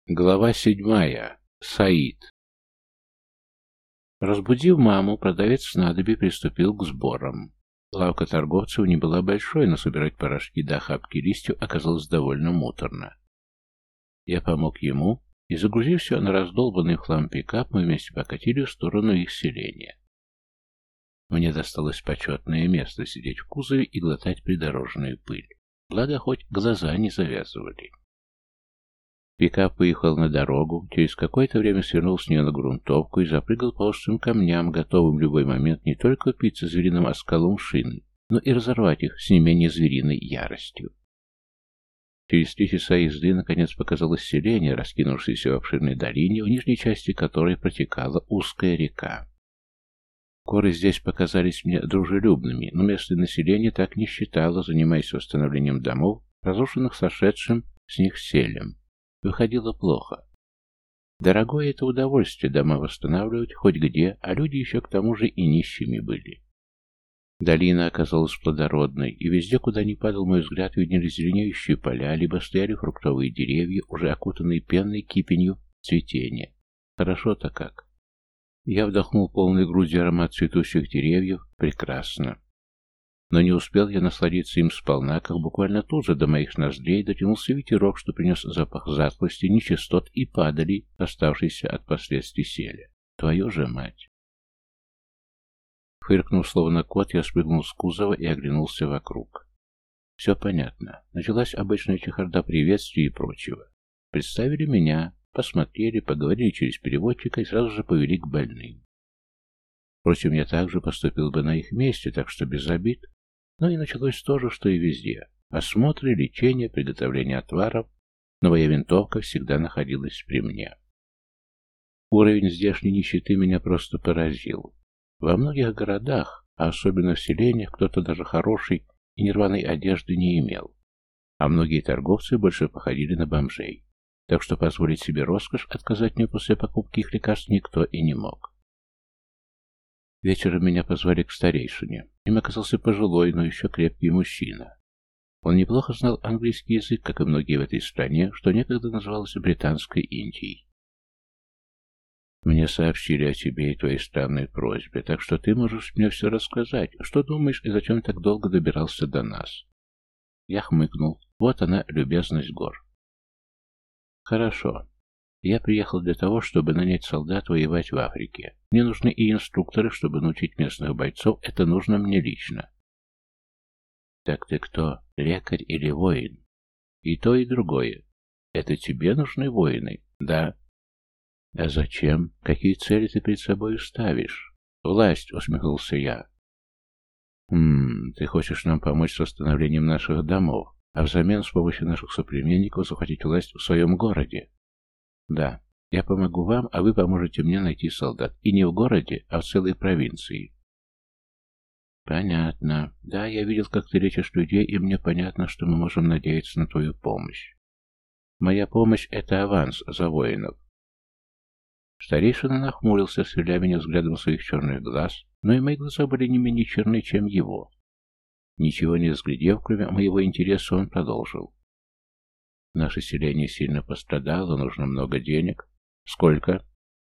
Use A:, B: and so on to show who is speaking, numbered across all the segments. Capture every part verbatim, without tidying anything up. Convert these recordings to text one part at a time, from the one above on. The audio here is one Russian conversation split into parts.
A: Глава седьмая. Саид. Разбудив маму, продавец снадобий приступил к сборам. Лавка торговцев не была большой, но собирать порошки до охапки листьев оказалось довольно муторно. Я помог ему, и, загрузив все на раздолбанный в хлам пикап, мы вместе покатили в сторону их селения. Мне досталось почетное место сидеть в кузове и глотать придорожную пыль. Благо, хоть глаза не завязывали. Пикап выехал на дорогу, через какое-то время свернул с нее на грунтовку и запрыгал по острым камням, готовым в любой момент не только упиться звериным оскалом шины, но и разорвать их с не менее звериной яростью. Через три часа езды наконец показалось селение, раскинувшееся в обширной долине, в нижней части которой протекала узкая река. Горы здесь показались мне дружелюбными, но местное население так не считало, занимаясь восстановлением домов, разрушенных сошедшим с них селем. Выходило плохо. Дорогое это удовольствие дома восстанавливать хоть где, а люди еще к тому же и нищими были. Долина оказалась плодородной, и везде, куда ни падал мой взгляд, виднелись зеленеющие поля, либо стояли фруктовые деревья, уже окутанные пенной кипенью цветения. Хорошо-то как. Я вдохнул полной грудью аромат цветущих деревьев. Прекрасно. Но не успел я насладиться им сполна, как буквально тут же до моих ноздрей дотянулся ветерок, что принес запах затхлости, нечистот и падали, оставшиеся от последствий селя. Твою же мать! Фыркнув словно кот, я спрыгнул с кузова и оглянулся вокруг. Все понятно. Началась обычная чехарда приветствий и прочего. Представили меня, посмотрели, поговорили через переводчика и сразу же повели к больным. Впрочем, я также поступил бы на их месте, так что без обид. Но и началось то же, что и везде. Осмотры, лечение, приготовление отваров, но моя винтовка всегда находилась при мне. Уровень здешней нищеты меня просто поразил. Во многих городах, а особенно в селениях, кто-то даже хорошей и нерваной одежды не имел. А многие торговцы больше походили на бомжей. Так что позволить себе роскошь отказать мне после покупки их лекарств никто и не мог. Вечером меня позвали к старейшине. Им оказался пожилой, но еще крепкий мужчина. Он неплохо знал английский язык, как и многие в этой стране, что некогда называлось Британской Индией. «Мне сообщили о тебе и твоей странной просьбе, так что ты можешь мне все рассказать. Что думаешь и зачем так долго добирался до нас?» Я хмыкнул. Вот она, любезность гор. «Хорошо. Я приехал для того, чтобы нанять солдат воевать в Африке. Мне нужны и инструкторы, чтобы научить местных бойцов. Это нужно мне лично». «Так ты кто? Лекарь или воин?» «И то, и другое. Это тебе нужны воины?» «Да». «А зачем? Какие цели ты перед собой ставишь?» «Власть», — усмехнулся я. «Хм, ты хочешь нам помочь с восстановлением наших домов, а взамен с помощью наших соплеменников захватить власть в своем городе?» «Да, я помогу вам, а вы поможете мне найти солдат. И не в городе, а в целой провинции». «Понятно. Да, я видел, как ты лечишь людей, и мне понятно, что мы можем надеяться на твою помощь. Моя помощь — это аванс за воинов». Старейшина нахмурился, сверля меня взглядом своих черных глаз, но и мои глаза были не менее черны, чем его. Ничего не разглядев, кроме моего интереса, он продолжил. «Наше селение сильно пострадало, нужно много денег. Сколько?»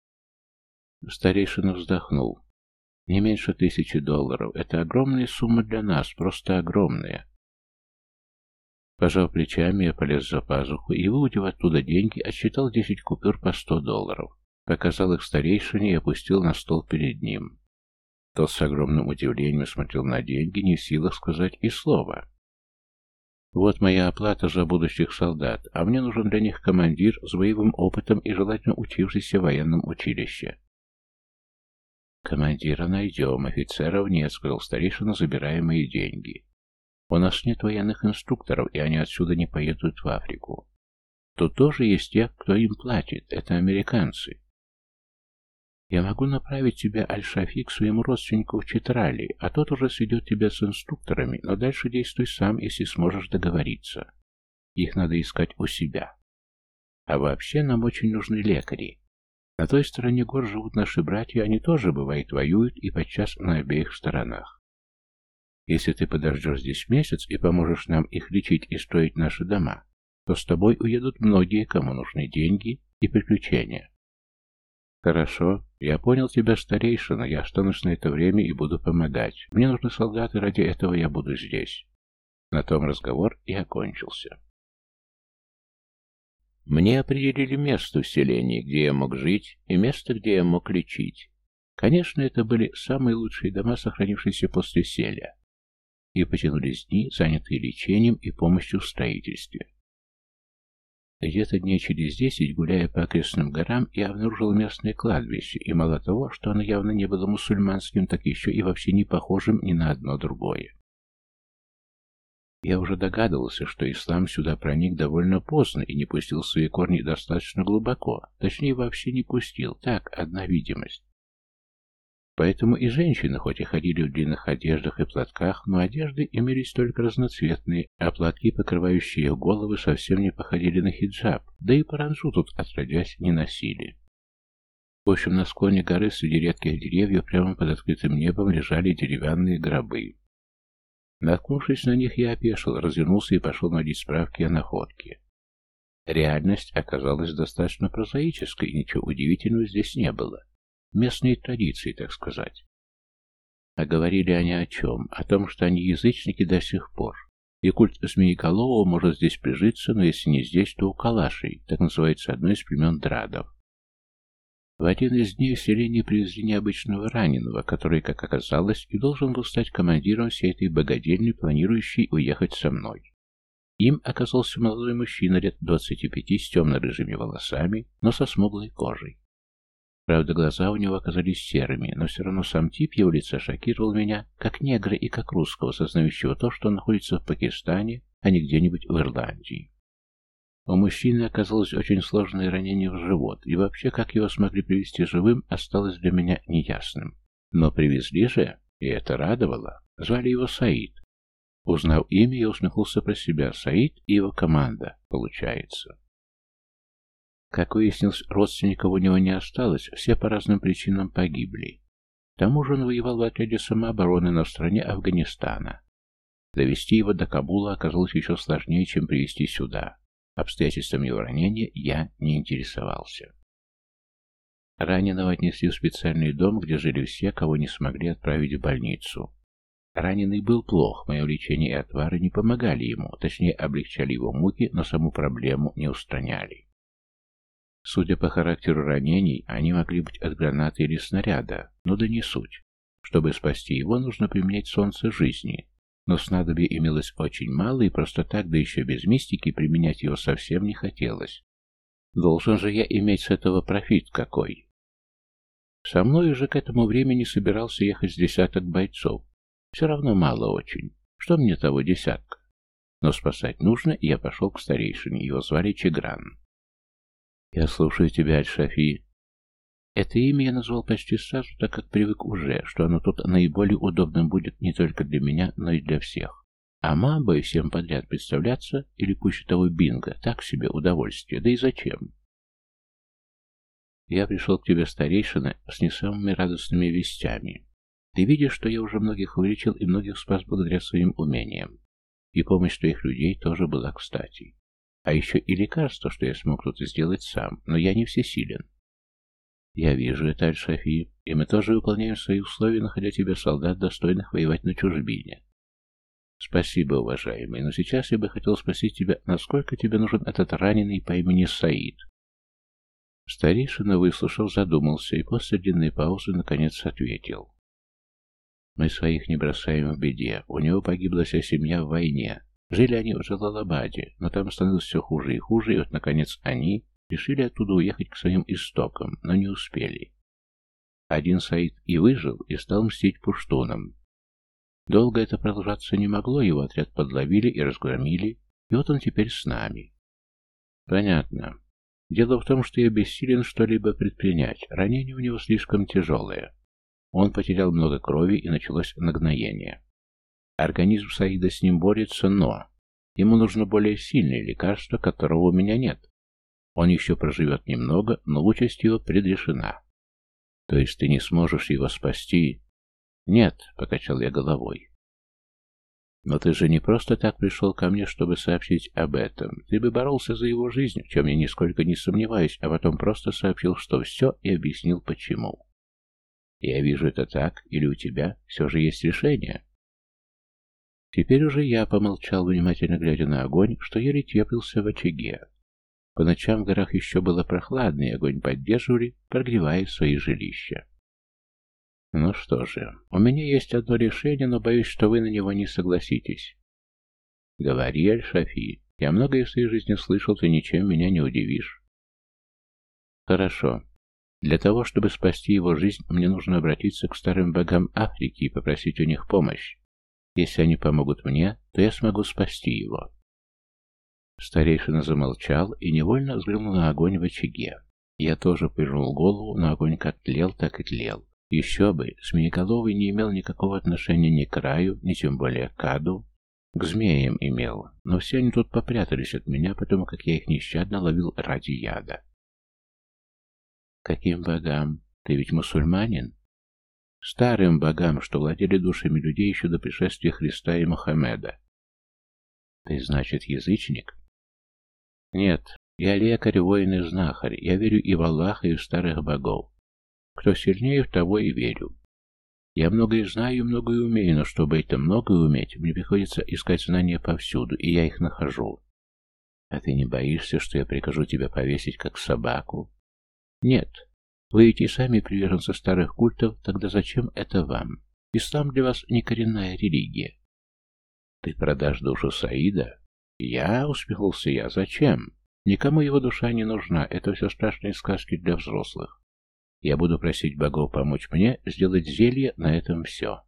A: Старейшина вздохнул. «Не меньше тысячи долларов. Это огромная сумма для нас, просто огромная». Пожав плечами, я полез за пазуху и, выудив оттуда деньги, отсчитал десять купюр по сто долларов. Показал их старейшине и опустил на стол перед ним. Тот с огромным удивлением смотрел на деньги, не в силах сказать и слова. «Вот моя оплата за будущих солдат, а мне нужен для них командир с боевым опытом и желательно учившийся в военном училище». «Командира найдем, офицеров нет», — сказал старейшина, забирая мои деньги. «У нас нет военных инструкторов, и они отсюда не поедут в Африку. Тут тоже есть те, кто им платит, это американцы. Я могу направить тебя, Аль-Шафи, к своему родственнику в Читрали, а тот уже сведет тебя с инструкторами, но дальше действуй сам, если сможешь договориться. Их надо искать у себя. А вообще нам очень нужны лекари. На той стороне гор живут наши братья, они тоже, бывает, воюют и подчас на обеих сторонах. Если ты подождешь здесь месяц и поможешь нам их лечить и строить наши дома, то с тобой уедут многие, кому нужны деньги, и приключения. Хорошо, я понял тебя, старейшина, я останусь на это время и буду помогать. Мне нужны солдаты, ради этого я буду здесь. На том разговор и окончился. Мне определили место в селении, где я мог жить, и место, где я мог лечить. Конечно, это были самые лучшие дома, сохранившиеся после селя. И потянулись дни, занятые лечением и помощью в строительстве. Где-то дней через десять, гуляя по окрестным горам, я обнаружил местное кладбище, и мало того, что оно явно не было мусульманским, так еще и вообще не похожим ни на одно другое. Я уже догадывался, что ислам сюда проник довольно поздно и не пустил свои корни достаточно глубоко, точнее вообще не пустил, так, одна видимость. Поэтому и женщины, хоть и ходили в длинных одеждах и платках, но одежды имелись только разноцветные, а платки, покрывающие их головы, совсем не походили на хиджаб, да и паранджу тут отродясь не носили. В общем, на склоне горы среди редких деревьев прямо под открытым небом лежали деревянные гробы. Наткнувшись на них, я опешил, развернулся и пошел наводить справки о находке. Реальность оказалась достаточно прозаической, и ничего удивительного здесь не было. Местные традиции, так сказать. А говорили они о чем? О том, что они язычники до сих пор. И культ Змееголового может здесь прижиться, но если не здесь, то у Калашей, так называется одно из племен Драдов. В один из дней в селение привезли необычного раненого, который, как оказалось, и должен был стать командиром всей этой богадельни, планирующей уехать со мной. Им оказался молодой мужчина лет двадцати пяти с темно-рыжими волосами, но со смуглой кожей. Правда, глаза у него оказались серыми, но все равно сам тип его лица шокировал меня, как негра и как русского, сознающего то, что он находится в Пакистане, а не где-нибудь в Ирландии. У мужчины оказалось очень сложное ранение в живот, и вообще, как его смогли привезти живым, осталось для меня неясным. Но привезли же, и это радовало. Звали его Саид. Узнав имя, я усмехнулся про себя. Саид и его команда, получается. Как выяснилось, родственников у него не осталось, все по разным причинам погибли. К тому же он воевал в отряде самообороны на стороне Афганистана. Довести его до Кабула оказалось еще сложнее, чем привезти сюда. Обстоятельством его ранения я не интересовался. Раненого отнесли в специальный дом, где жили все, кого не смогли отправить в больницу. Раненый был плох, мое лечение и отвары не помогали ему, точнее облегчали его муки, но саму проблему не устраняли. Судя по характеру ранений, они могли быть от гранаты или снаряда, но да не суть. Чтобы спасти его, нужно применять солнце жизни. Но снадобья имелось очень мало, и просто так, да еще без мистики, применять его совсем не хотелось. Должен же я иметь с этого профит какой. Со мной уже к этому времени собирался ехать с десяток бойцов. Все равно мало очень. Что мне того десятка? Но спасать нужно, и я пошел к старейшине. Его звали Чигран. «Я слушаю тебя, Аль-Шафи». Это имя я назвал почти сразу, так как привык уже, что оно тут наиболее удобным будет не только для меня, но и для всех. А мамбой всем подряд представляться, или пуще того бинго, так себе удовольствие, да и зачем? Я пришел к тебе, старейшина, с не самыми радостными вестями. Ты видишь, что я уже многих вылечил и многих спас благодаря своим умениям. И помощь твоих людей тоже была кстати. А еще и лекарство, что я смог тут сделать сам, но я не всесилен. Я вижу это, Аль-Шафи, и мы тоже выполняем свои условия, находя тебе солдат, достойных воевать на чужбине. Спасибо, уважаемый, но сейчас я бы хотел спросить тебя, насколько тебе нужен этот раненый по имени Саид? Старейшина, выслушав, задумался и после длинной паузы наконец ответил. Мы своих не бросаем в беде, у него погибла вся семья в войне. Жили они в Джалалабаде, но там становилось все хуже и хуже, и вот, наконец, они решили оттуда уехать к своим истокам, но не успели. Один Саид и выжил, и стал мстить пуштунам. Долго это продолжаться не могло, его отряд подловили и разгромили, и вот он теперь с нами. Понятно. Дело в том, что я бессилен что-либо предпринять, ранение у него слишком тяжелое. Он потерял много крови, и началось нагноение. Организм Саида с ним борется, но ему нужно более сильное лекарство, которого у меня нет. Он еще проживет немного, но участь его предрешена. То есть ты не сможешь его спасти? Нет, покачал я головой. Но ты же не просто так пришел ко мне, чтобы сообщить об этом. Ты бы боролся за его жизнь, в чем я нисколько не сомневаюсь, а потом просто сообщил, что все, и объяснил, почему. Я вижу это так, или у тебя все же есть решение? Теперь уже я помолчал, внимательно глядя на огонь, что еле теплился в очаге. По ночам в горах еще было прохладно, и огонь поддерживали, прогревая свои жилища. Ну что же, у меня есть одно решение, но боюсь, что вы на него не согласитесь. Говори, Аль-Шафи. Я многое в своей жизни слышал, ты ничем меня не удивишь. Хорошо. Для того, чтобы спасти его жизнь, мне нужно обратиться к старым богам Африки и попросить у них помощь. Если они помогут мне, то я смогу спасти его. Старейшина замолчал и невольно взглянул на огонь в очаге. Я тоже повернул голову, но огонь как тлел, так и тлел. Еще бы, Змееголовый не имел никакого отношения ни к раю, ни тем более к аду. К змеям имел, но все они тут попрятались от меня, потому как я их нещадно ловил ради яда. Каким богам? Ты ведь мусульманин? Старым богам, что владели душами людей еще до пришествия Христа и Мухаммеда. Ты, значит, язычник? Нет, я лекарь, воин и знахарь. Я верю и в Аллаха, и в старых богов. Кто сильнее, в того и верю. Я многое знаю и многое умею, но чтобы это многое уметь, мне приходится искать знания повсюду, и я их нахожу. А ты не боишься, что я прикажу тебя повесить, как собаку? Нет. Вы ведь и сами приверженцы старых культов, тогда зачем это вам? Ислам для вас не коренная религия. Ты продашь душу Саида? Я, усмехнулся я, зачем? Никому его душа не нужна, это все страшные сказки для взрослых. Я буду просить богов помочь мне сделать зелье, на этом все.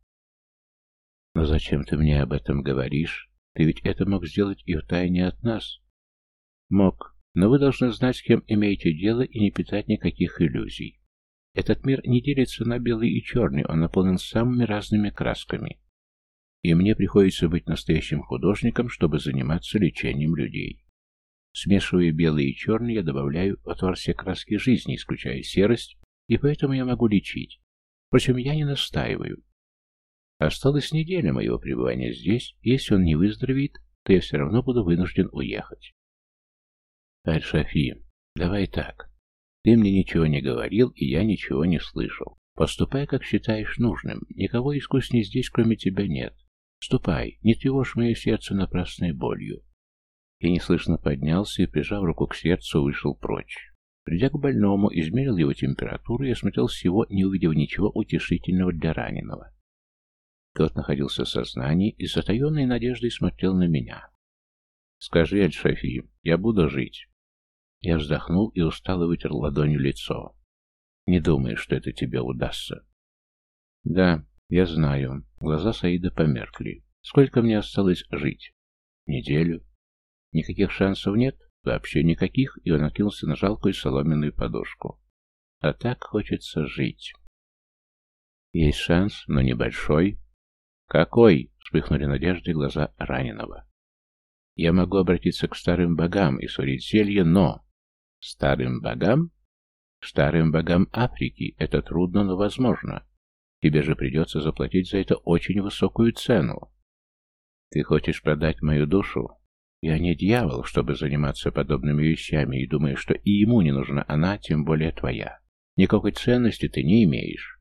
A: Но зачем ты мне об этом говоришь? Ты ведь это мог сделать и втайне от нас. Мог, но вы должны знать, с кем имеете дело, и не питать никаких иллюзий. Этот мир не делится на белый и черный, он наполнен самыми разными красками. И мне приходится быть настоящим художником, чтобы заниматься лечением людей. Смешивая белый и черный, я добавляю в отвар все краски жизни, исключая серость, и поэтому я могу лечить. Впрочем, я не настаиваю. Осталась неделя моего пребывания здесь, и если он не выздоровеет, то я все равно буду вынужден уехать. Аль-Шафи, давай так. Ты мне ничего не говорил, и я ничего не слышал. Поступай, как считаешь нужным. Никого искусней здесь, кроме тебя, нет. Ступай, не тревожь мое сердце напрасной болью. Я неслышно поднялся и, прижав руку к сердцу, вышел прочь. Придя к больному, измерил его температуру и осмотрел всего, не увидев ничего утешительного для раненого. Тот находился в сознании и с затаенной надеждой смотрел на меня. «Скажи, Аль-Шафи, я буду жить?» Я вздохнул и устало вытер ладонью лицо. «Не думаю, что это тебе удастся». «Да, я знаю». Глаза Саида померкли. «Сколько мне осталось жить?» «Неделю». «Никаких шансов нет?» «Вообще никаких», и он откинулся на жалкую соломенную подушку. «А так хочется жить». «Есть шанс, но небольшой». «Какой?» — вспыхнули надежды глаза раненого. «Я могу обратиться к старым богам и сварить зелье, но...» «Старым богам?» «Старым богам Африки. Это трудно, но возможно. Тебе же придется заплатить за это очень высокую цену». «Ты хочешь продать мою душу?» «Я не дьявол, чтобы заниматься подобными вещами, и думаю, что и ему не нужна она, тем более твоя. Никакой ценности ты не имеешь».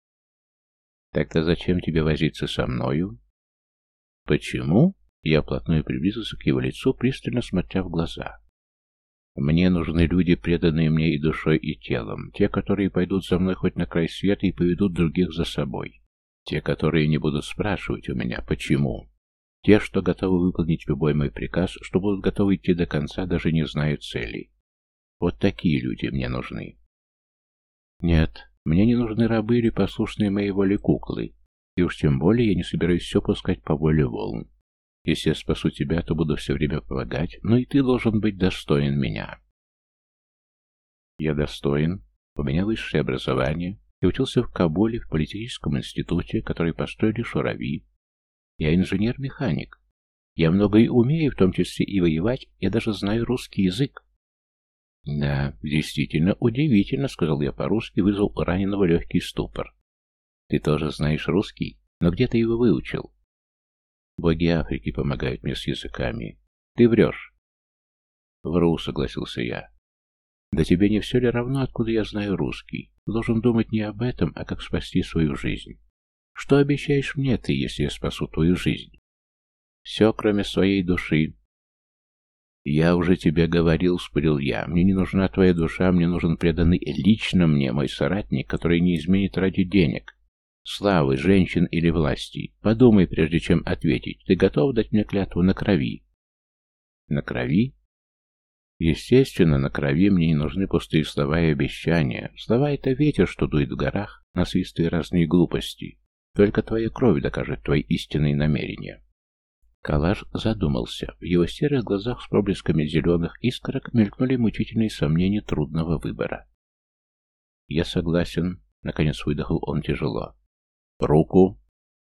A: «Тогда зачем тебе возиться со мною?» «Почему?» Я вплотную приблизился к его лицу, пристально смотря в глаза. «Мне нужны люди, преданные мне и душой, и телом, те, которые пойдут за мной хоть на край света и поведут других за собой, те, которые не будут спрашивать у меня, почему». Те, что готовы выполнить любой мой приказ, что будут готовы идти до конца, даже не зная целей. Вот такие люди мне нужны. Нет, мне не нужны рабы или послушные моей воле куклы. И уж тем более я не собираюсь все пускать по воле волн. Если я спасу тебя, то буду все время помогать, но и ты должен быть достоин меня. Я достоин. У меня высшее образование. Я учился в Кабуле, в политехническом институте, который построили шурави. Я инженер-механик. Я многое умею, в том числе и воевать, я даже знаю русский язык. Да, действительно удивительно, сказал я по-русски, вызвал у раненого легкий ступор. Ты тоже знаешь русский? Но где ты его выучил? Боги Африки помогают мне с языками. Ты врешь. Вру, согласился я. Да тебе не все ли равно, откуда я знаю русский? Ты должен думать не об этом, а как спасти свою жизнь. Что обещаешь мне ты, если я спасу твою жизнь? Все, кроме своей души. Я уже тебе говорил, спорил я. Мне не нужна твоя душа, мне нужен преданный лично мне мой соратник, который не изменит ради денег, славы, женщин или власти. Подумай, прежде чем ответить. Ты готов дать мне клятву на крови? На крови? Естественно, на крови мне не нужны пустые слова и обещания. Слова — это ветер, что дует в горах, насвистывая разные глупости. Только твоя кровь докажет твои истинные намерения. Калаш задумался. В его серых глазах с проблесками зеленых искорок мелькнули мучительные сомнения трудного выбора. «Я согласен», — наконец выдохнул он тяжело. «Руку!»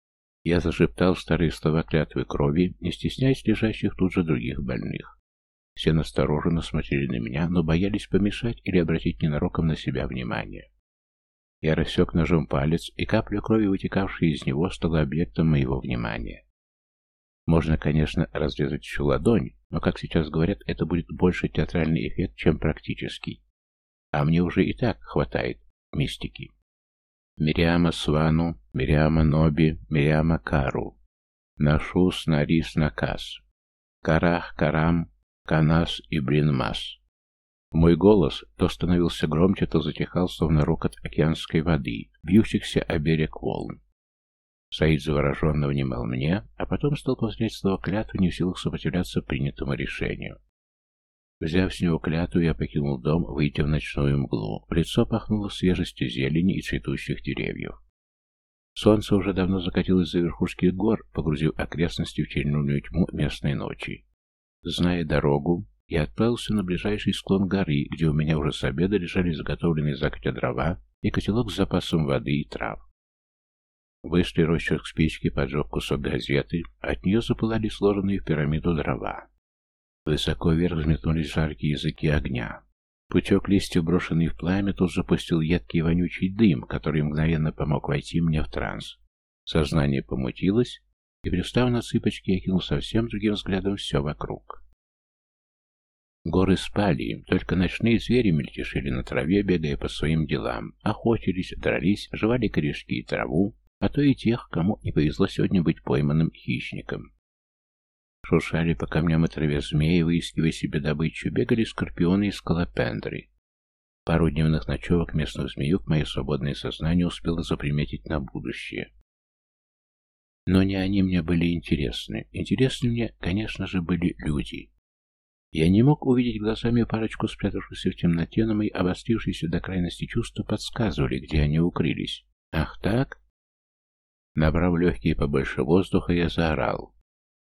A: Я зашептал старые слова клятвы крови, не стесняясь лежащих тут же других больных. Все настороженно смотрели на меня, но боялись помешать или обратить ненароком на себя внимание. Я рассек ножом палец, и капля крови, вытекавшая из него, стала объектом моего внимания. Можно, конечно, разрезать всю ладонь, но, как сейчас говорят, это будет больше театральный эффект, чем практический. А мне уже и так хватает мистики. Мириама Свану, Мириама Ноби, Мириама Кару. Нашус Нарис Накас. Карах Карам, Канас и Бринмас. Мой голос то становился громче, то затихал, словно рокот океанской воды, бьющихся о берег волн. Саид завороженно внимал мне, а потом стал повторять слова клятвы, не в силах сопротивляться принятому решению. Взяв с него клятву, я покинул дом, выйдя в ночную мглу. В лицо пахнуло свежестью зелени и цветущих деревьев. Солнце уже давно закатилось за верхушки гор, погрузив окрестности в черную тьму местной ночи. Зная дорогу, я отправился на ближайший склон горы, где у меня уже с обеда лежали заготовленные загодя дрова и котелок с запасом воды и трав. Быстрый росчерк спички поджег кусок газеты, от нее запылали сложенные в пирамиду дрова. Высоко вверх взметнулись жаркие языки огня. Пучок листьев, брошенный в пламя, тут запустил едкий вонючий дым, который мгновенно помог войти мне в транс. Сознание помутилось, и, пристав на цыпочки, я кинул совсем другим взглядом все вокруг. Горы спали, только ночные звери мельтешили на траве, бегая по своим делам, охотились, дрались, жевали корешки и траву, а то и тех, кому не повезло сегодня быть пойманным хищником. Шуршали по камням и траве змеи, выискивая себе добычу, бегали скорпионы и скалопендры. Пару дневных ночевок местных змеюк мое свободное сознание успело заприметить на будущее. Но не они мне были интересны. Интересны мне, конечно же, были люди. Я не мог увидеть глазами парочку спрятавшихся в темноте, но мои обострившиеся до крайности чувства подсказывали, где они укрылись. Ах так? Набрав легкие побольше воздуха, я заорал.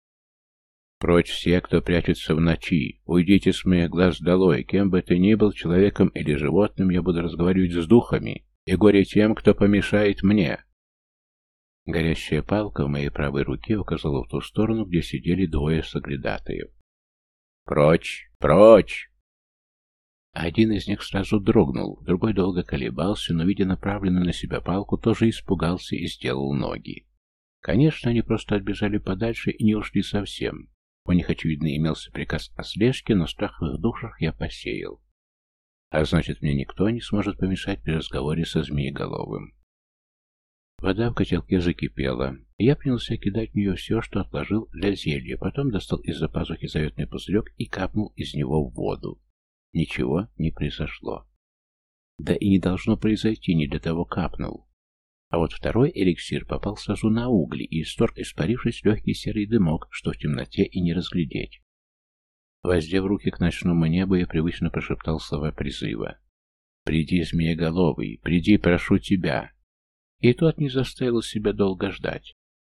A: «Прочь все, кто прячется в ночи! Уйдите с моих глаз долой! Кем бы ты ни был, человеком или животным, я буду разговаривать с духами, и горе тем, кто помешает мне!» Горящая палка в моей правой руке указала в ту сторону, где сидели двое соглядатаев. «Прочь! Прочь!» Один из них сразу дрогнул, другой долго колебался, но, видя направленную на себя палку, тоже испугался и сделал ноги. Конечно, они просто отбежали подальше и не ушли совсем. У них, очевидно, имелся приказ о слежке, но страх в их душах я посеял. А значит, мне никто не сможет помешать при разговоре со Змееголовым. Вода в котелке закипела, и я принялся кидать в нее все, что отложил для зелья, потом достал из-за пазухи заветный пузырек и капнул из него в воду. Ничего не произошло. Да и не должно произойти, не для того капнул. А вот второй эликсир попал сразу на угли и исторг, испарившись, легкий серый дымок, что в темноте и не разглядеть. Воздев руки к ночному небу, я привычно прошептал слова призыва. «Приди, Змееголовый, приди, прошу тебя!» И тот не заставил себя долго ждать.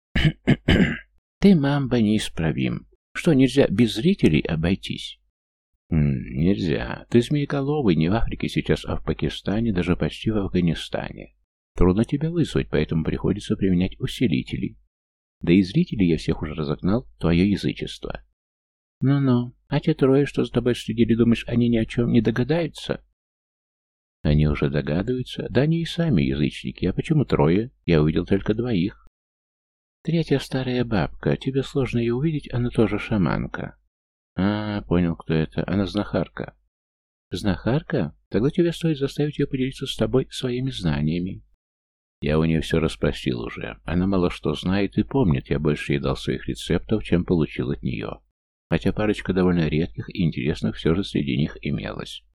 A: «Ты, мамба, неисправим. Что, нельзя без зрителей обойтись?» М, «Нельзя. Ты Змееголовый, не в Африке сейчас, а в Пакистане, даже почти в Афганистане. Трудно тебя вызвать, поэтому приходится применять усилители. Да и зрителей я всех уже разогнал, твое язычество». «Ну-ну, а те трое, что с тобой следили, думаешь, они ни о чем не догадаются?» «Они уже догадываются. Да они и сами язычники. А почему трое? Я увидел только двоих». Третья старая бабка. Тебе сложно ее увидеть, она тоже шаманка. А, понял, кто это. Она знахарка. Знахарка? Тогда тебе стоит заставить ее поделиться с тобой своими знаниями. Я у нее все расспросил уже. Она мало что знает и помнит. Я больше ей дал своих рецептов, чем получил от нее. Хотя парочка довольно редких и интересных все же среди них имелась.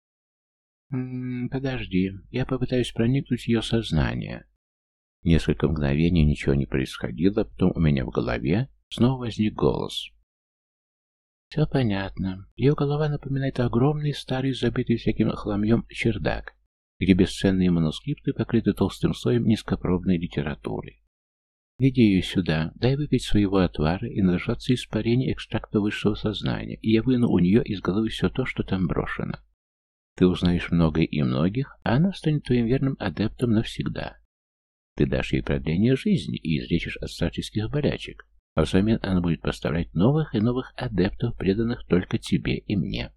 A: М-м, подожди, я попытаюсь проникнуть в ее сознание. Несколько мгновений ничего не происходило, потом у меня в голове снова возник голос. Все понятно. Ее голова напоминает огромный, старый, забитый всяким хламьем чердак, где бесценные манускрипты покрыты толстым слоем низкопробной литературы. Веди ее сюда, дай выпить своего отвара и надышаться испарения экстракта высшего сознания, и я выну у нее из головы все то, что там брошено. Ты узнаешь многое и многих, а она станет твоим верным адептом навсегда. Ты дашь ей продление жизни и излечишь от старческих болячек, а взамен она будет поставлять новых и новых адептов, преданных только тебе и мне.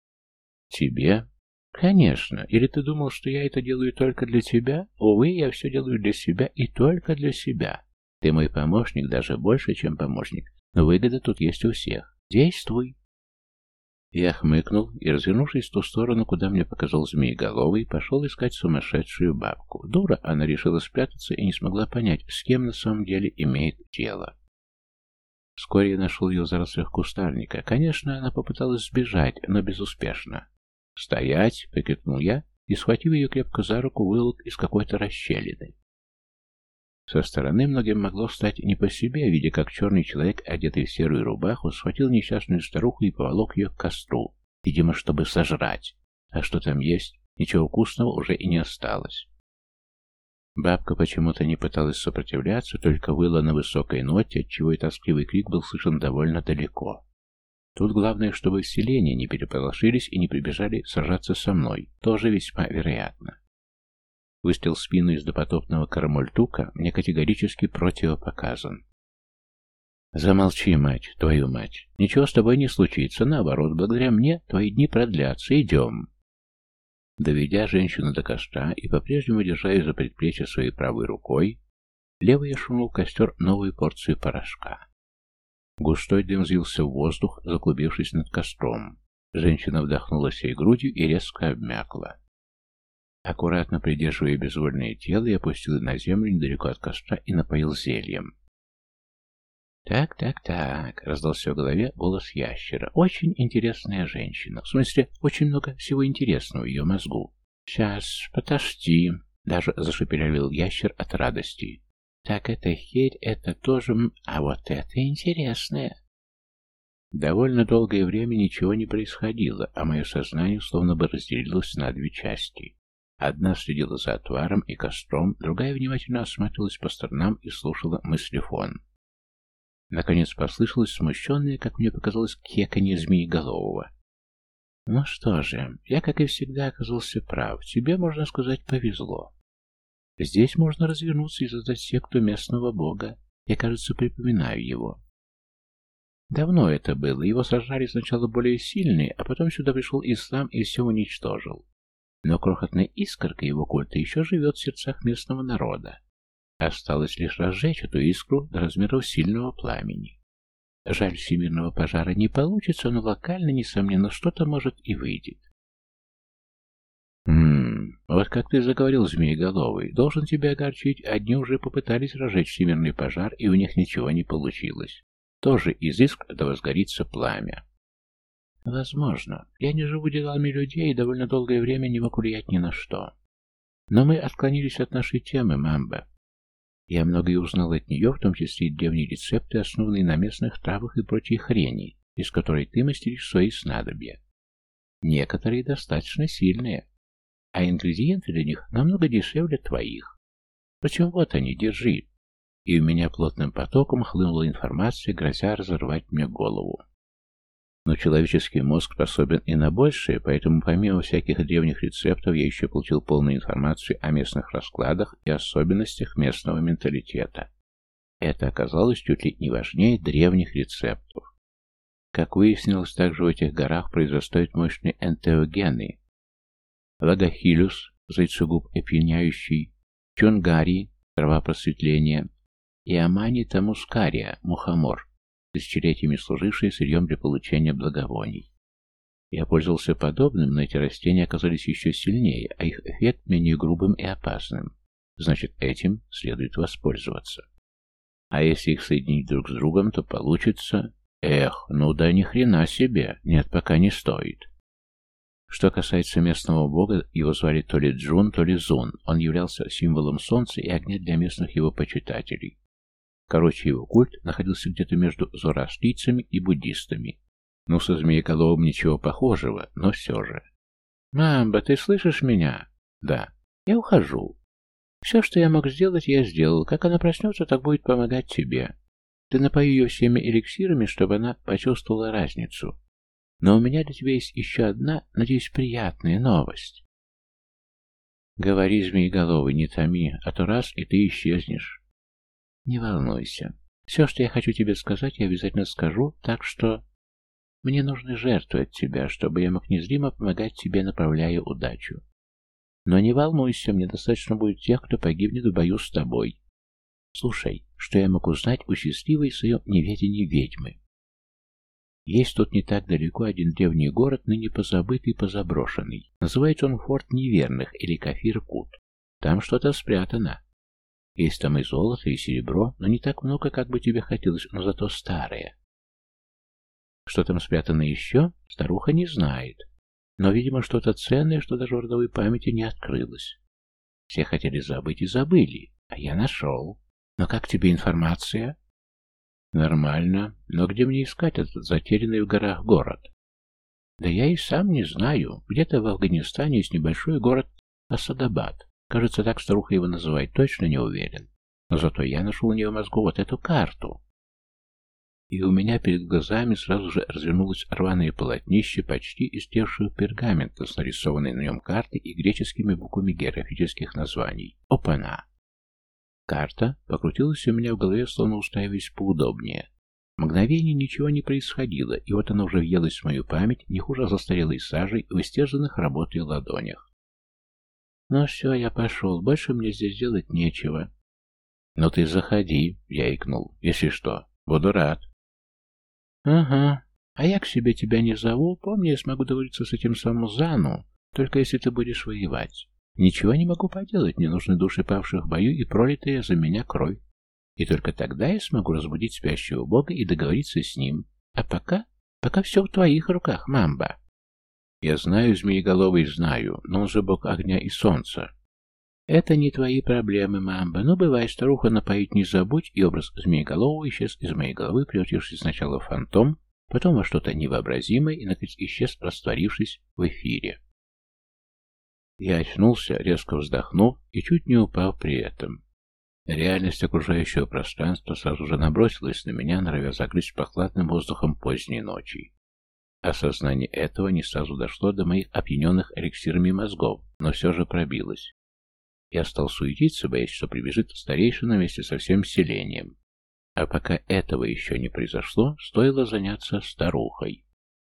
A: Тебе? Конечно. Или ты думал, что я это делаю только для тебя? Увы, я все делаю для себя и только для себя. Ты мой помощник, даже больше, чем помощник, но выгода тут есть у всех. Действуй. Я хмыкнул и, развернувшись в ту сторону, куда мне показал змееголовый, пошел искать сумасшедшую бабку. Дура, она решила спрятаться и не смогла понять, с кем на самом деле имеет дело. Вскоре я нашел ее в зарослях кустарника. Конечно, она попыталась сбежать, но безуспешно. «Стоять!» — прикрикнул я и, схватив ее крепко за руку, выволок из какой-то расщелины. Со стороны многим могло стать не по себе, видя, как черный человек, одетый в серую рубаху, схватил несчастную старуху и поволок ее к костру, видимо, чтобы сожрать. А что там есть? Ничего вкусного уже и не осталось. Бабка почему-то не пыталась сопротивляться, только выла на высокой ноте, отчего и тоскливый крик был слышен довольно далеко. Тут главное, чтобы в селении не переполошились и не прибежали сражаться со мной, тоже весьма вероятно. Выстрел в спину из допотопного карамультука мне категорически противопоказан. Замолчи, мать, твою мать. Ничего с тобой не случится, наоборот, благодаря мне твои дни продлятся, идем. Доведя женщину до костра и по-прежнему держа ее за предплечье своей правой рукой, левой я швырнул в костер новую порцию порошка. Густой дым взвился в воздух, заклубившись над костром. Женщина вдохнула всей грудью и резко обмякла. Аккуратно придерживая безвольное тело, я опустил на землю недалеко от костра и напоил зельем. «Так, так, так», — раздался в голове голос ящера. «Очень интересная женщина. В смысле, очень много всего интересного в ее мозгу. Сейчас, подожди», — даже зашепелявил ящер от радости. «Так, это херь, это тоже... А вот это интересное». Довольно долгое время ничего не происходило, а мое сознание словно бы разделилось на две части. Одна следила за отваром и костром, другая внимательно осматривалась по сторонам и слушала мыслефон. Наконец послышалось смущенное, как мне показалось, кеканье змееголового. «Ну что же, я, как и всегда, оказался прав. Тебе, можно сказать, повезло. Здесь можно развернуться и создать секту местного бога. Я, кажется, припоминаю его. Давно это было. Его сожрали сначала более сильные, а потом сюда пришел ислам и все уничтожил. Но крохотная искорка его культа еще живет в сердцах местного народа. Осталось лишь разжечь эту искру до размеров сильного пламени. Жаль, всемирного пожара не получится, но локально, несомненно, что-то может и выйдет. Хм, вот как ты заговорил, змееголовый, должен тебя огорчить, одни уже попытались разжечь всемирный пожар, и у них ничего не получилось. Тоже из искр да возгорится пламя. Возможно. Я не живу делами людей и довольно долгое время не могу влиять ни на что. Но мы отклонились от нашей темы, Мамба. Я многое узнал от нее, в том числе и древние рецепты, основанные на местных травах и прочей хрени, из которой ты мастеришь свои снадобья. Некоторые достаточно сильные, а ингредиенты для них намного дешевле твоих. Впрочем, вот они, держи. И у меня плотным потоком хлынула информация, грозя разорвать мне голову. Но человеческий мозг способен и на большее, поэтому помимо всяких древних рецептов я еще получил полную информацию о местных раскладах и особенностях местного менталитета. Это оказалось чуть ли не важнее древних рецептов. Как выяснилось, также в этих горах произрастают мощные энтеогены. Лагохилюс, зайцегуб опьяняющий, чонгари, трава просветления, и аманита мускария, мухомор, тысячелетиями служившие сырьем для получения благовоний. Я пользовался подобным, но эти растения оказались еще сильнее, а их эффект менее грубым и опасным. Значит, этим следует воспользоваться. А если их соединить друг с другом, то получится... Эх, ну да ни хрена себе, нет, пока не стоит. Что касается местного бога, его звали то ли Джун, то ли Зун. Он являлся символом солнца и огня для местных его почитателей. Короче, его культ находился где-то между зороастрийцами и буддистами. Ну, со змееголовым ничего похожего, но все же. «Мамба, ты слышишь меня?» «Да». «Я ухожу. Все, что я мог сделать, я сделал. Как она проснется, так будет помогать тебе. Ты напои ее всеми эликсирами, чтобы она почувствовала разницу. Но у меня для тебя есть еще одна, надеюсь, приятная новость». «Говори, змееголовый, не томи, а то раз, и ты исчезнешь». «Не волнуйся. Все, что я хочу тебе сказать, я обязательно скажу, так что... Мне нужны жертвы от тебя, чтобы я мог незримо помогать тебе, направляя удачу. Но не волнуйся, мне достаточно будет тех, кто погибнет в бою с тобой. Слушай, что я могу узнать у счастливой в своем неведении ведьмы. Есть тут не так далеко один древний город, ныне позабытый и позаброшенный. Называется он Форт Неверных или Кафир-Кут. Там что-то спрятано. Есть там и золото, и серебро, но не так много, как бы тебе хотелось, но зато старое. Что там спрятано еще, старуха не знает. Но, видимо, что-то ценное, что даже в родовой памяти не открылось. Все хотели забыть и забыли, а я нашел. Но как тебе информация? Нормально. Но где мне искать этот затерянный в горах город? Да я и сам не знаю. Где-то в Афганистане есть небольшой город Асадабад. Кажется, так старуха его называет, точно не уверен. Но зато я нашел у нее в мозгу вот эту карту. И у меня перед глазами сразу же развернулось рваное полотнище, почти истершего пергамента с нарисованной на нем картой и греческими буквами географических названий. Опана! Карта покрутилась у меня в голове, словно устраиваясь поудобнее. Мгновение ничего не происходило, и вот она уже въелась в мою память, не хуже застарелой сажей в истерзанных работой ладонях. Ну все, я пошел, больше мне здесь делать нечего. Ну ты заходи, я икнул, если что, буду рад. Ага, а я к себе тебя не зову, помни, я смогу договориться с этим самым Зану, только если ты будешь воевать. Ничего не могу поделать, мне нужны души павших в бою и пролитая за меня кровь. И только тогда я смогу разбудить спящего бога и договориться с ним. А пока, пока все в твоих руках, мамба. Я знаю, змееголовый, знаю, но он же бог огня и солнца. Это не твои проблемы, мамба. Ну, бывай, старуха напоить не забудь, и образ змееголового исчез из моей головы, превратившись сначала в фантом, потом во что-то невообразимое и, наконец, исчез, растворившись в эфире. Я очнулся, резко вздохнув и чуть не упав при этом. Реальность окружающего пространства сразу же набросилась на меня, норовя загрызть прохладным воздухом поздней ночи. Осознание этого не сразу дошло до моих опьяненных эликсирами мозгов, но все же пробилось. Я стал суетиться, боясь, что прибежит старейшина вместе со всем селением. А пока этого еще не произошло, стоило заняться старухой.